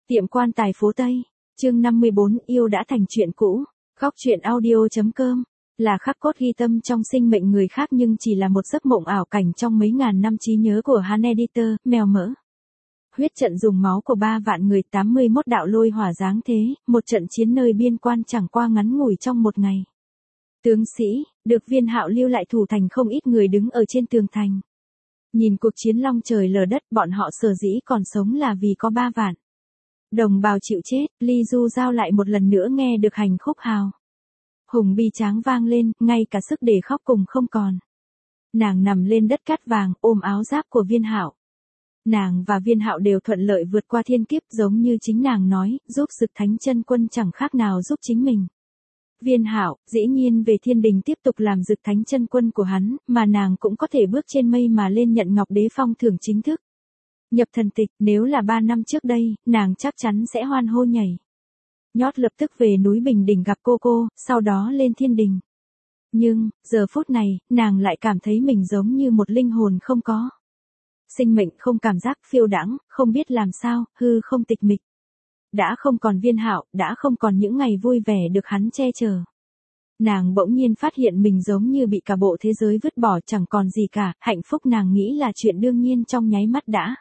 Tiệm quan tài phố Tây, chương 54, yêu đã thành chuyện cũ. Góc truyện audio.com là khắc cốt ghi tâm trong sinh mệnh người khác nhưng chỉ là một giấc mộng ảo cảnh trong mấy ngàn năm trí nhớ của hắn editor, mèo mỡ. Huyết trận dùng máu của 3 vạn người, 81 đạo lôi hỏa giáng thế, một trận chiến nơi biên quan chẳng qua ngắn ngủi trong một ngày. Tướng sĩ, được Viên Hạo lưu lại thủ thành, không ít người đứng ở trên tường thành. Nhìn cuộc chiến long trời lở đất, bọn họ sở dĩ còn sống là vì có 3 vạn đồng bào chịu chết. Ly Du Giao lại một lần nữa nghe được hành khúc hào hùng bi tráng vang lên, ngay cả sức để khóc cùng không còn. Nàng nằm lên đất cát vàng, ôm áo giáp của Viên Hạo. Nàng và Viên Hạo đều thuận lợi vượt qua thiên kiếp, giống như chính nàng nói, giúp Dực Thánh Chân Quân chẳng khác nào giúp chính mình. Viên Hạo, dĩ nhiên về thiên đình tiếp tục làm Dực Thánh Chân Quân của hắn, mà nàng cũng có thể bước trên mây mà lên nhận Ngọc Đế phong thưởng chính thức. Nhập thần tịch, nếu là 3 năm trước đây, nàng chắc chắn sẽ hoan hô nhảy nhót lập tức về núi Bình Đình gặp cô, sau đó lên thiên đình. Nhưng, giờ phút này, nàng lại cảm thấy mình giống như một linh hồn không có sinh mệnh, không cảm giác, phiêu đãng, không biết làm sao, hư không tịch mịch. Đã không còn Viên Hạo, đã không còn những ngày vui vẻ được hắn che chở. Nàng bỗng nhiên phát hiện mình giống như bị cả bộ thế giới vứt bỏ, chẳng còn gì cả, hạnh phúc nàng nghĩ là chuyện đương nhiên trong nháy mắt đã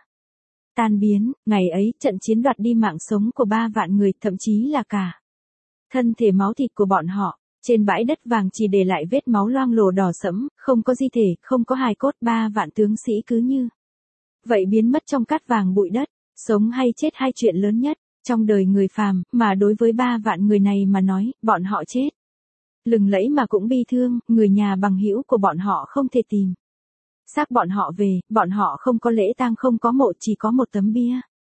tan biến. Ngày ấy, trận chiến đoạt đi mạng sống của 3 vạn người, thậm chí là cả thân thể máu thịt của bọn họ. Trên bãi đất vàng chỉ để lại vết máu loang lổ đỏ sẫm, không có di thể, không có hài cốt. 3 vạn tướng sĩ cứ như vậy biến mất trong cát vàng bụi đất. Sống hay chết, hai chuyện lớn nhất trong đời người phàm, mà đối với 3 vạn người này mà nói, bọn họ chết lừng lẫy mà cũng bi thương. Người nhà bằng hữu của bọn họ không thể tìm xác bọn họ về, bọn họ không có lễ tang, không có mộ, chỉ có một tấm bia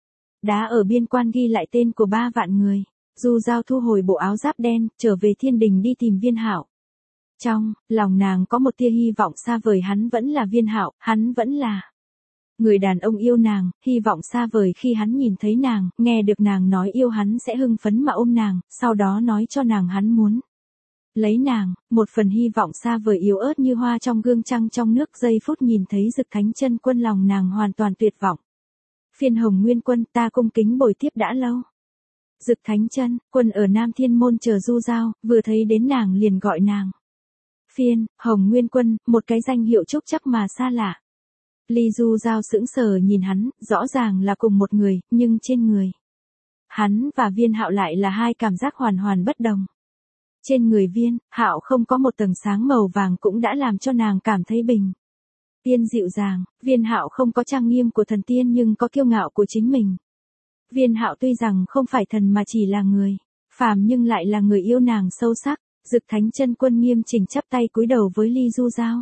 đá ở biên quan ghi lại tên của 3 vạn người. Du Giao thu hồi bộ áo giáp đen, trở về thiên đình đi tìm Viên Hạo. Trong lòng nàng có một tia hy vọng xa vời, hắn vẫn là Viên Hạo, hắn vẫn là người đàn ông yêu nàng. Hy vọng xa vời khi hắn nhìn thấy nàng, nghe được nàng nói yêu hắn sẽ hưng phấn mà ôm nàng, sau đó nói cho nàng hắn muốn lấy nàng. Một phần hy vọng xa vời yếu ớt như hoa trong gương trăng trong nước. Giây phút nhìn thấy Dực Thánh Chân Quân, lòng nàng hoàn toàn tuyệt vọng. Phiên Hồng Nguyên Quân, ta cung kính bồi tiếp đã lâu. Dực Thánh Chân Quân ở Nam Thiên Môn chờ Du Giao, vừa thấy đến nàng liền gọi nàng Phiên Hồng Nguyên Quân, một cái danh hiệu trúc chắc mà xa lạ. Ly Du Giao sững sờ nhìn hắn, rõ ràng là cùng một người, nhưng trên người hắn và Viên Hạo lại là hai cảm giác hoàn hoàn bất đồng. Trên người Viên Hạo không có một tầng sáng màu vàng cũng đã làm cho nàng cảm thấy bình yên dịu dàng. Viên Hạo không có trang nghiêm của thần tiên nhưng có kiêu ngạo của chính mình. Viên Hạo tuy rằng không phải thần mà chỉ là người phàm nhưng lại là người yêu nàng sâu sắc. Dực Thánh Chân Quân nghiêm chỉnh chắp tay cúi đầu với Ly Du Giao.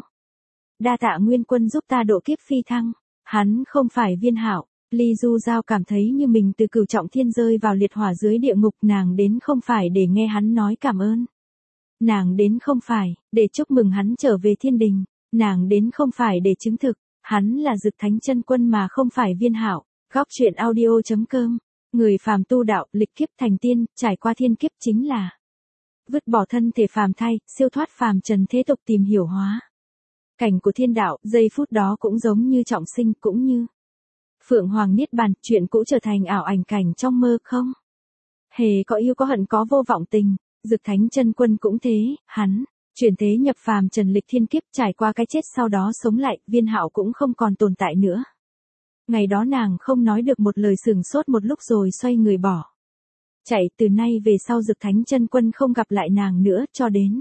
Đa tạ Nguyên Quân giúp ta độ kiếp phi thăng. Hắn không phải Viên Hạo. Ly Du Giao cảm thấy như mình từ cửu trọng thiên rơi vào liệt hỏa dưới địa ngục. Nàng đến không phải để nghe hắn nói cảm ơn. Nàng đến không phải để chúc mừng hắn trở về thiên đình. Nàng đến không phải để chứng thực hắn là Dực Thánh Chân Quân mà không phải Viên Hạo. Góc truyện audio.com. Người phàm tu đạo, lịch kiếp thành tiên, trải qua thiên kiếp chính là vứt bỏ thân thể phàm thai, siêu thoát phàm trần thế tục, tìm hiểu hóa cảnh của thiên đạo. Giây phút đó cũng giống như trọng sinh, cũng như Phượng Hoàng Niết Bàn, chuyện cũ trở thành ảo ảnh cảnh trong mơ, không hề có yêu có hận, có vô vọng tình. Dực Thánh Chân Quân cũng thế, hắn chuyển thế nhập phàm trần lịch thiên kiếp, trải qua cái chết sau đó sống lại. Viên Hạo cũng không còn tồn tại nữa. Ngày đó nàng không nói được một lời, sửng sốt một lúc rồi xoay người bỏ chạy. Từ nay về sau Dực Thánh Chân Quân không gặp lại nàng nữa cho đến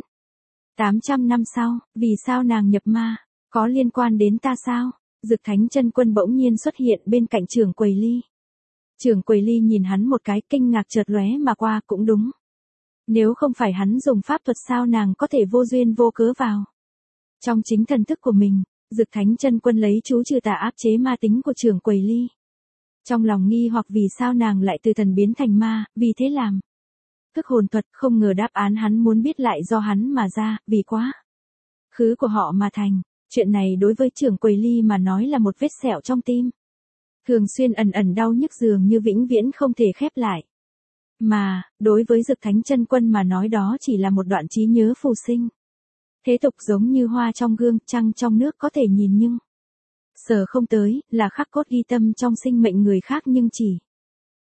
800 năm sau. Vì sao nàng nhập ma? Có liên quan đến ta sao? Dực Thánh Chân Quân bỗng nhiên xuất hiện bên cạnh Trưởng Quầy Ly. Trưởng Quầy Ly nhìn hắn một cái, kinh ngạc chợt lóe mà qua. Cũng đúng, nếu không phải hắn dùng pháp thuật sao nàng có thể vô duyên vô cớ vào trong chính thần thức của mình. Dực Thánh Chân Quân lấy chú trừ tà áp chế ma tính của Trưởng Quầy Ly. Trong lòng nghi hoặc vì sao nàng lại từ thần biến thành ma, vì thế làm thức hồn thuật. Không ngờ đáp án hắn muốn biết lại do hắn mà ra, vì quá khứ của họ mà thành. Chuyện này đối với Trưởng Quầy Ly mà nói là một vết sẹo trong tim, thường xuyên ẩn ẩn đau nhức, dường như vĩnh viễn không thể khép lại. Mà, đối với Dực Thánh Chân Quân mà nói đó chỉ là một đoạn trí nhớ phù sinh. Thế tục giống như hoa trong gương, trăng trong nước có thể nhìn nhưng sờ không tới, là khắc cốt ghi tâm trong sinh mệnh người khác nhưng chỉ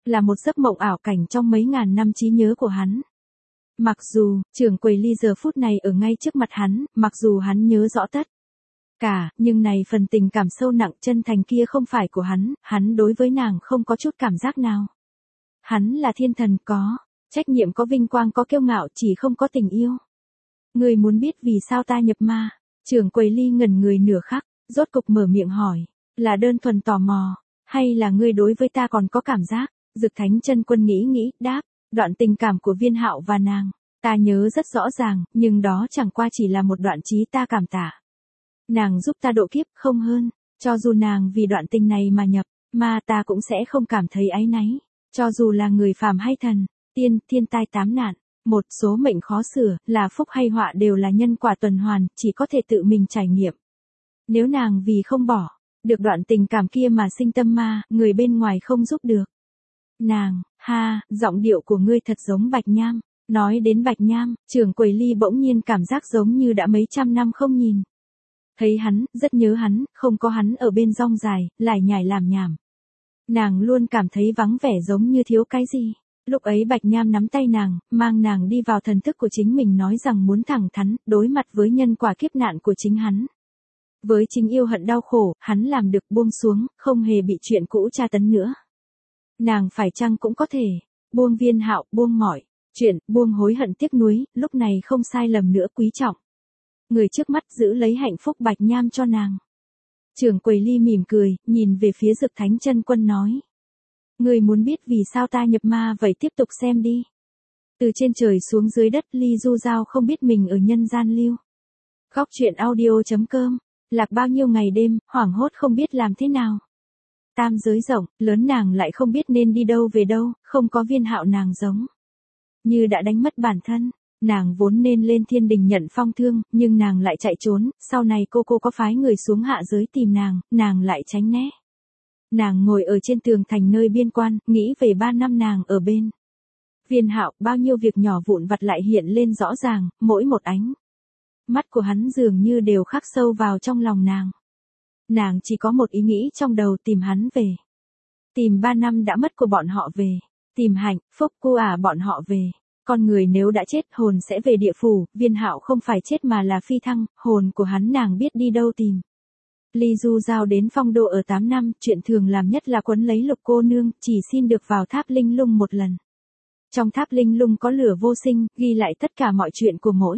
là một giấc mộng ảo cảnh trong mấy ngàn năm trí nhớ của hắn. Mặc dù, trưởng quầy Ly giờ phút này ở ngay trước mặt hắn, mặc dù hắn nhớ rõ tất cả, nhưng này phần tình cảm sâu nặng chân thành kia không phải của hắn đối với nàng không có chút cảm giác nào. Hắn là thiên thần có trách nhiệm, có vinh quang, có kiêu ngạo, chỉ không có tình yêu. Ngươi muốn biết vì sao ta nhập ma? Trưởng quầy Ly ngẩn người nửa khắc, rốt cục mở miệng hỏi, là đơn thuần tò mò, hay là ngươi đối với ta còn có cảm giác? Dực Thánh Chân Quân nghĩ, đáp, đoạn tình cảm của Viên Hạo và nàng, ta nhớ rất rõ ràng, nhưng đó chẳng qua chỉ là một đoạn trí ta cảm tạ. Nàng giúp ta độ kiếp, không hơn, cho dù nàng vì đoạn tình này mà nhập ma, ta cũng sẽ không cảm thấy áy náy, cho dù là người phàm hay thần, tiên, thiên tai tám nạn, một số mệnh khó sửa, là phúc hay họa đều là nhân quả tuần hoàn, chỉ có thể tự mình trải nghiệm. Nếu nàng vì không bỏ được đoạn tình cảm kia mà sinh tâm ma, người bên ngoài không giúp được nàng. Ha, giọng điệu của ngươi thật giống Bạch Nham. Nói đến Bạch Nham, trưởng quầy Ly bỗng nhiên cảm giác giống như đã mấy trăm năm không nhìn thấy hắn, rất nhớ hắn, không có hắn ở bên rong dài, lải nhải làm nhảm. Nàng luôn cảm thấy vắng vẻ, giống như thiếu cái gì. Lúc ấy Bạch Nham nắm tay nàng, mang nàng đi vào thần thức của chính mình, nói rằng muốn thẳng thắn đối mặt với nhân quả kiếp nạn của chính hắn. Với chính yêu hận đau khổ, hắn làm được buông xuống, không hề bị chuyện cũ tra tấn nữa. Nàng phải chăng cũng có thể buông Viên Hạo, buông mọi chuyện, buông hối hận tiếc nuối, lúc này không sai lầm nữa, quý trọng người trước mắt, giữ lấy hạnh phúc Bạch Nham cho nàng. Trưởng quầy Ly mỉm cười, nhìn về phía Dực Thánh Chân Quân nói, ngươi muốn biết vì sao ta nhập ma, vậy tiếp tục xem đi. Từ trên trời xuống dưới đất, Ly Du Giao không biết mình ở nhân gian lưu. Góc truyện audio.com, lạc bao nhiêu ngày đêm, hoảng hốt không biết làm thế nào. Tam giới rộng, lớn, nàng lại không biết nên đi đâu về đâu, không có Viên Hạo nàng giống như đã đánh mất bản thân. Nàng vốn nên lên thiên đình nhận phong thương, nhưng nàng lại chạy trốn, sau này cô có phái người xuống hạ giới tìm nàng lại tránh né. Nàng ngồi ở trên tường thành nơi biên quan, nghĩ về 3 năm nàng ở bên Viên Hạo, bao nhiêu việc nhỏ vụn vặt lại hiện lên rõ ràng, mỗi một ánh mắt của hắn dường như đều khắc sâu vào trong lòng nàng. Nàng chỉ có một ý nghĩ trong đầu, tìm hắn về. Tìm 3 năm đã mất của bọn họ về. Tìm hạnh phúc của bọn họ về. Con người nếu đã chết, hồn sẽ về địa phủ, Viên Hạo không phải chết mà là phi thăng, hồn của hắn nàng biết đi đâu tìm. Ly Du Giao đến Phong Đô ở 8 năm, chuyện thường làm nhất là quấn lấy Lục cô nương, chỉ xin được vào tháp linh lung một lần. Trong tháp linh lung có lửa vô sinh, ghi lại tất cả mọi chuyện của mỗi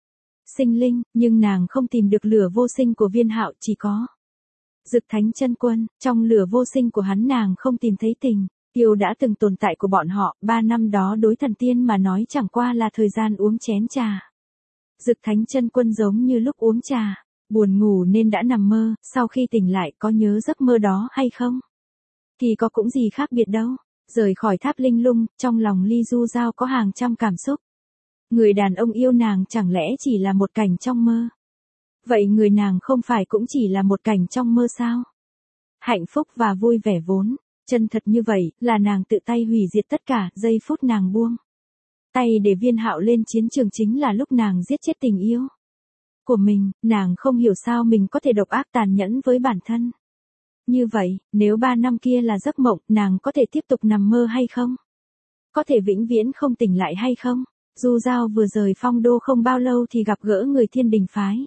sinh linh, nhưng nàng không tìm được lửa vô sinh của Viên Hạo, chỉ có Dực Thánh Chân Quân. Trong lửa vô sinh của hắn nàng không tìm thấy tình yêu đã từng tồn tại của bọn họ, 3 năm đó đối thần tiên mà nói chẳng qua là thời gian uống chén trà. Dực Thánh Chân Quân giống như lúc uống trà, buồn ngủ nên đã nằm mơ, sau khi tỉnh lại có nhớ giấc mơ đó hay không? Thì có cũng gì khác biệt đâu. Rời khỏi tháp linh lung, trong lòng Ly Du Giao có hàng trăm cảm xúc. Người đàn ông yêu nàng chẳng lẽ chỉ là một cảnh trong mơ? Vậy người nàng không phải cũng chỉ là một cảnh trong mơ sao? Hạnh phúc và vui vẻ vốn chân thật như vậy, là nàng tự tay hủy diệt tất cả. Giây phút nàng buông tay để Viên Hạo lên chiến trường chính là lúc nàng giết chết tình yêu của mình. Nàng không hiểu sao mình có thể độc ác tàn nhẫn với bản thân như vậy. Nếu 3 năm kia là giấc mộng, nàng có thể tiếp tục nằm mơ hay không? Có thể vĩnh viễn không tỉnh lại hay không? Du Giao vừa rời Phong Đô không bao lâu thì gặp gỡ người thiên đình phái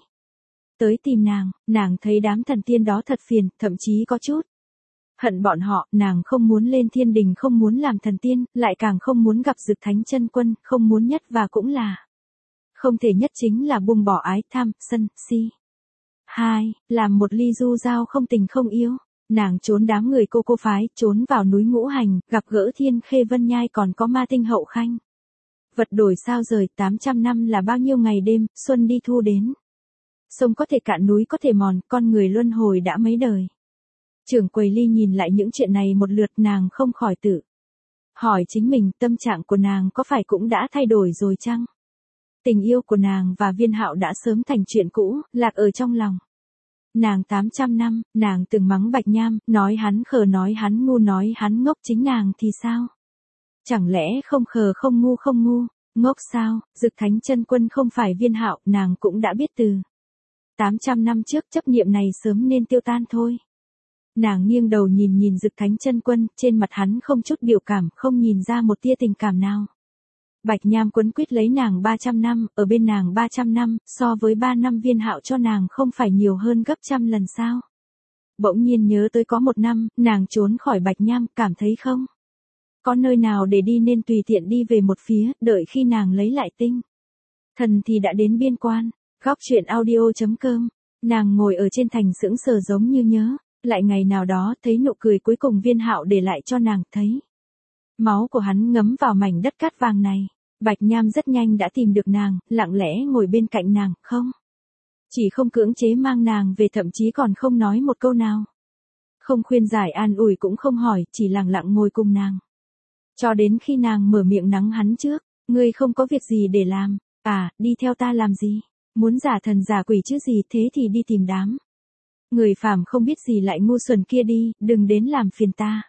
tới tìm nàng thấy đám thần tiên đó thật phiền, thậm chí có chút hận bọn họ. Nàng không muốn lên thiên đình, không muốn làm thần tiên, lại càng không muốn gặp Dực Thánh Chân Quân, không muốn nhất và cũng là không thể nhất chính là buông bỏ ái tham, sân, si. 2. Làm một Ly Du Giao không tình không yêu. Nàng trốn đám người cô phái, trốn vào núi Ngũ Hành, gặp gỡ Thiên Khê Vân Nhai, còn có Ma Tinh Hậu Khanh. Vật đổi sao rời, 800 năm là bao nhiêu ngày đêm, xuân đi thu đến. Sông có thể cạn, núi có thể mòn, con người luân hồi đã mấy đời. Trưởng quầy Ly nhìn lại những chuyện này một lượt, nàng không khỏi tự hỏi chính mình, tâm trạng của nàng có phải cũng đã thay đổi rồi chăng? Tình yêu của nàng và Viên Hạo đã sớm thành chuyện cũ, lạc ở trong lòng nàng 800 năm. Nàng từng mắng Bạch Nham, nói hắn khờ, nói hắn ngu, nói hắn ngốc, chính nàng thì sao? Chẳng lẽ không khờ không ngu, ngốc sao? Dực Thánh Chân Quân không phải Viên Hạo, nàng cũng đã biết từ 800 năm trước, chấp niệm này sớm nên tiêu tan thôi. Nàng nghiêng đầu nhìn Dực Thánh Chân Quân, trên mặt hắn không chút biểu cảm, không nhìn ra một tia tình cảm nào. Bạch Nham quấn quýt lấy nàng 300 năm, ở bên nàng 300 năm, so với 3 năm Viên Hạo cho nàng không phải nhiều hơn gấp trăm lần sao? Bỗng nhiên nhớ tới có một năm, nàng trốn khỏi Bạch Nham, cảm thấy không có nơi nào để đi nên tùy tiện đi về một phía, đợi khi nàng lấy lại tinh thần thì đã đến biên quan. Góc truyện audio.com. Nàng ngồi ở trên thành sững sờ giống như nhớ lại ngày nào đó, thấy nụ cười cuối cùng Viên Hạo để lại cho nàng, thấy máu của hắn ngấm vào mảnh đất cát vàng này. Bạch Nham rất nhanh đã tìm được nàng, lặng lẽ ngồi bên cạnh nàng, chỉ không cưỡng chế mang nàng về, thậm chí còn không nói một câu nào. Không khuyên giải an ủi cũng không hỏi, chỉ lặng lặng ngồi cùng nàng. Cho đến khi nàng mở miệng nắng hắn trước, ngươi không có việc gì để làm, đi theo ta làm gì? Muốn giả thần giả quỷ chứ gì, thế thì đi tìm đám người phàm không biết gì lại ngu xuẩn kia đi, đừng đến làm phiền ta.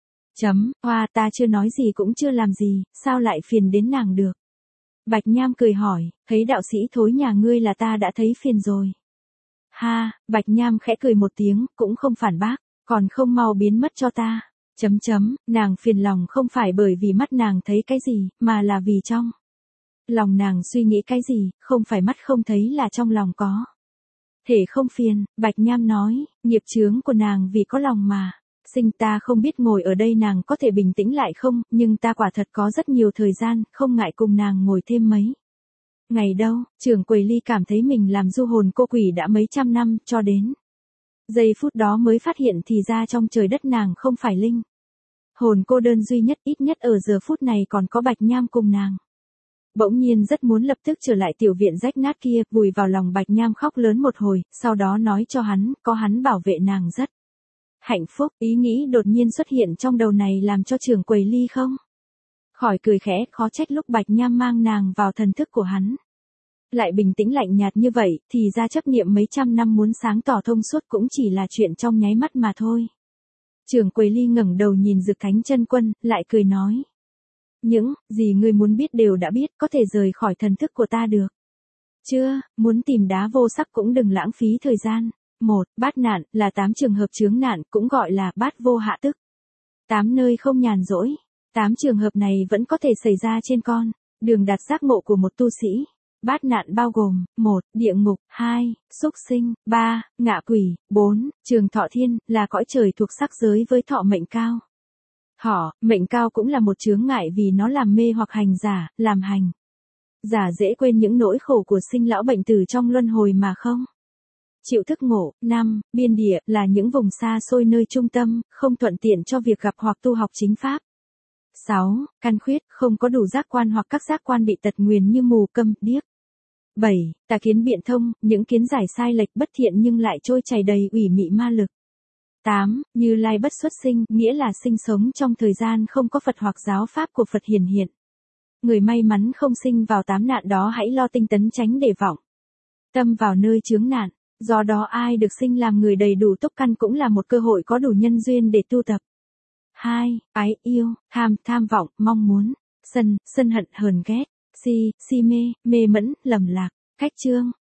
Hoa, ta chưa nói gì cũng chưa làm gì, sao lại phiền đến nàng được? Bạch Nham cười hỏi, thấy đạo sĩ thối nhà ngươi là ta đã thấy phiền rồi. Ha, Bạch Nham khẽ cười một tiếng, cũng không phản bác, còn không mau biến mất cho ta. Nàng phiền lòng không phải bởi vì mắt nàng thấy cái gì, mà là vì trong lòng nàng suy nghĩ cái gì, không phải mắt không thấy là trong lòng có. Thể không phiền, Bạch Nham nói, nghiệp chướng của nàng vì có lòng mà sinh, ta không biết ngồi ở đây nàng có thể bình tĩnh lại không, nhưng ta quả thật có rất nhiều thời gian, không ngại cùng nàng ngồi thêm mấy ngày đâu. Trưởng quầy Ly cảm thấy mình làm du hồn cô quỷ đã mấy trăm năm, cho đến giây phút đó mới phát hiện thì ra trong trời đất nàng không phải linh hồn cô đơn duy nhất, ít nhất ở giờ phút này còn có Bạch Nham cùng nàng. Bỗng nhiên rất muốn lập tức trở lại tiểu viện rách nát kia, vùi vào lòng Bạch Nham khóc lớn một hồi, sau đó nói cho hắn, có hắn bảo vệ nàng rất hạnh phúc. Ý nghĩ đột nhiên xuất hiện trong đầu này làm cho trưởng quầy Ly không khỏi cười khẽ, khó trách lúc Bạch Nham mang nàng vào thần thức của hắn lại bình tĩnh lạnh nhạt như vậy, thì ra chấp niệm mấy trăm năm muốn sáng tỏ thông suốt cũng chỉ là chuyện trong nháy mắt mà thôi. Trưởng quầy Ly ngẩng đầu nhìn Dực Thánh Chân Quân, lại cười nói, những gì ngươi muốn biết đều đã biết, có thể rời khỏi thần thức của ta được chưa? Muốn tìm đá vô sắc cũng đừng lãng phí thời gian. Bát nạn, là 8 trường hợp chướng nạn, cũng gọi là bát vô hạ tức. 8 nơi không nhàn rỗi. 8 trường hợp này vẫn có thể xảy ra trên con đường đạt giác ngộ của một tu sĩ. Bát nạn bao gồm: 1. Địa ngục, 2. Súc sinh, 3. Ngạ quỷ, 4. Trường thọ thiên, là cõi trời thuộc sắc giới với thọ mệnh cao. Mệnh cao cũng là một chướng ngại vì nó làm mê hoặc hành giả, làm hành giả dễ quên những nỗi khổ của sinh lão bệnh tử trong luân hồi mà không chịu thức ngộ. 5. Biên địa, là những vùng xa xôi nơi trung tâm, không thuận tiện cho việc gặp hoặc tu học chính pháp. 6. Căn khuyết, không có đủ giác quan hoặc các giác quan bị tật nguyền như mù, câm, điếc. 7. Tà kiến biện thông, những kiến giải sai lệch bất thiện nhưng lại trôi chảy đầy ủy mị ma lực. 8. Như Lai bất xuất sinh, nghĩa là sinh sống trong thời gian không có Phật hoặc giáo pháp của Phật hiển hiện. Người may mắn không sinh vào 8 nạn đó hãy lo tinh tấn tránh để vọng tâm vào nơi chướng nạn. Do đó ai được sinh làm người đầy đủ túc căn cũng là một cơ hội có đủ nhân duyên để tu tập. 2. Ái yêu, tham vọng, mong muốn, sân hận hờn ghét, si mê, mê mẫn, lầm lạc. Cách chương